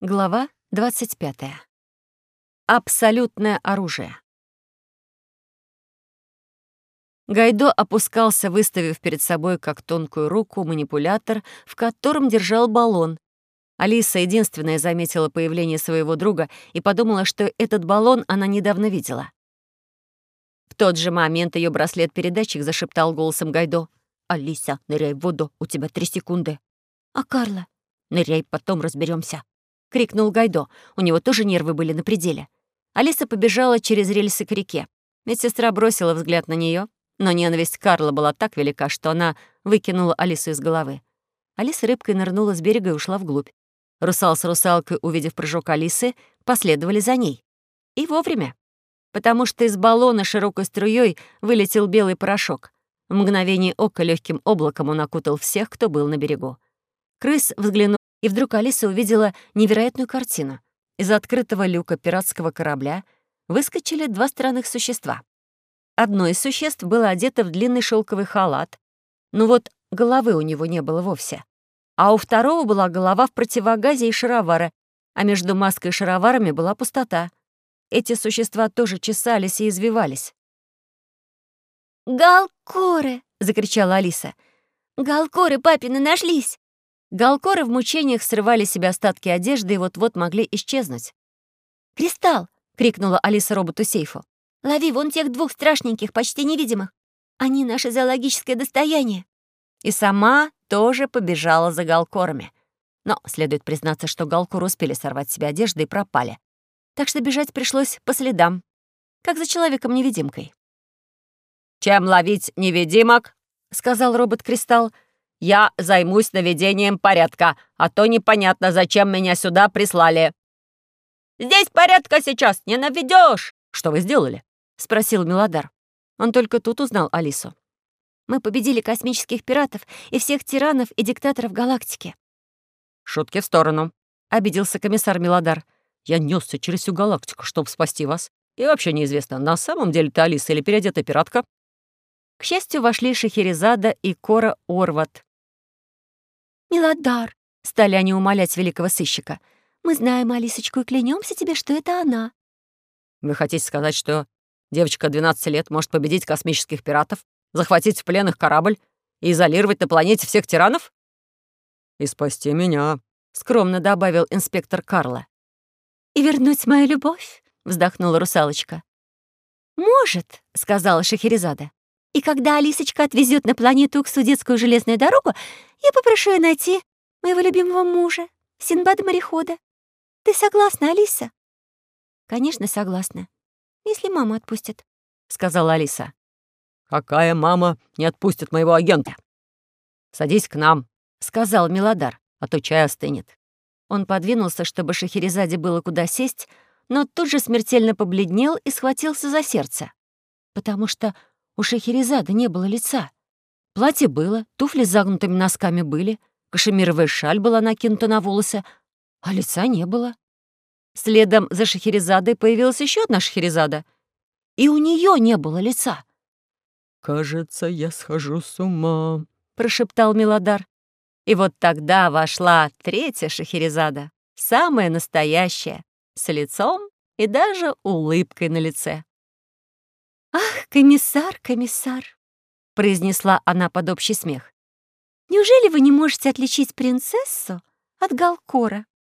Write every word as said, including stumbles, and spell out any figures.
Глава двадцать пятая. Абсолютное оружие. Гайдо опускался, выставив перед собой как тонкую руку манипулятор, в котором держал баллон. Алиса единственная заметила появление своего друга и подумала, что этот баллон она недавно видела. В тот же момент ее браслет-передатчик зашептал голосом Гайдо: «Алиса, ныряй в воду, у тебя три секунды». «А Карла?» «Ныряй, потом разберемся», — крикнул Гайдо. У него тоже нервы были на пределе. Алиса побежала через рельсы к реке. Медсестра бросила взгляд на нее, но ненависть Карла была так велика, что она выкинула Алису из головы. Алиса рыбкой нырнула с берега и ушла вглубь. Русал с русалкой, увидев прыжок Алисы, последовали за ней. И вовремя, потому что из баллона широкой струей вылетел белый порошок. В мгновение ока легким облаком он окутал всех, кто был на берегу. Крыс взглянул, и вдруг Алиса увидела невероятную картину. Из открытого люка пиратского корабля выскочили два странных существа. Одно из существ было одето в длинный шелковый халат, но вот головы у него не было вовсе. А у второго была голова в противогазе и шаровары, а между маской и шароварами была пустота. Эти существа тоже чесались и извивались. «Галкоры!» — закричала Алиса. «Галкоры папины нашлись!» Галкоры в мучениях срывали себе остатки одежды и вот-вот могли исчезнуть. «Кристалл!» — крикнула Алиса роботу-сейфу. «Лови вон тех двух страшненьких, почти невидимых. Они наше зоологическое достояние». И сама тоже побежала за галкорами. Но следует признаться, что галкоры успели сорвать себе одежду и пропали. Так что бежать пришлось по следам, как за человеком-невидимкой. «Чем ловить невидимок?» — сказал робот-кристалл. «Я займусь наведением порядка, а то непонятно, зачем меня сюда прислали». «Здесь порядка сейчас не наведешь!» «Что вы сделали?» — спросил Милодар. Он только тут узнал Алису. «Мы победили космических пиратов и всех тиранов и диктаторов галактики». «Шутки в сторону», — обиделся комиссар Милодар. «Я несся через всю галактику, чтобы спасти вас. И вообще неизвестно, на самом деле ты Алиса или переодетая пиратка». К счастью, вошли Шахерезада и Кора Орват. «Милодар», — стали они умолять великого сыщика, — «мы знаем Алисочку и клянемся тебе, что это она». «Вы хотите сказать, что девочка двенадцати лет может победить космических пиратов, захватить в плен их корабль и изолировать на планете всех тиранов?» «И спасти меня», — скромно добавил инспектор Карла. «И вернуть мою любовь», — вздохнула русалочка. «Может», — сказала Шахерезада. «И когда Алисочка отвезет на планету Уксудетскую железную дорогу, я попрошу ее найти моего любимого мужа, Синдбада-морехода. Ты согласна, Алиса?» «Конечно, согласна, если мама отпустит», — сказала Алиса. «Какая мама не отпустит моего агента?» «Садись к нам», — сказал Милодар, «а то чай остынет». Он подвинулся, чтобы Шахерезаде было куда сесть, но тут же смертельно побледнел и схватился за сердце, потому что у Шахерезады не было лица. Платье было, туфли с загнутыми носками были, кашемировая шаль была накинута на волосы, а лица не было. Следом за Шахерезадой появилась еще одна Шахерезада, и у нее не было лица. «Кажется, я схожу с ума», — прошептал Милодар. И вот тогда вошла третья Шахерезада, самая настоящая, с лицом и даже улыбкой на лице. «Ах, комиссар, комиссар!» — произнесла она под общий смех. «Неужели вы не можете отличить принцессу от Галкора?»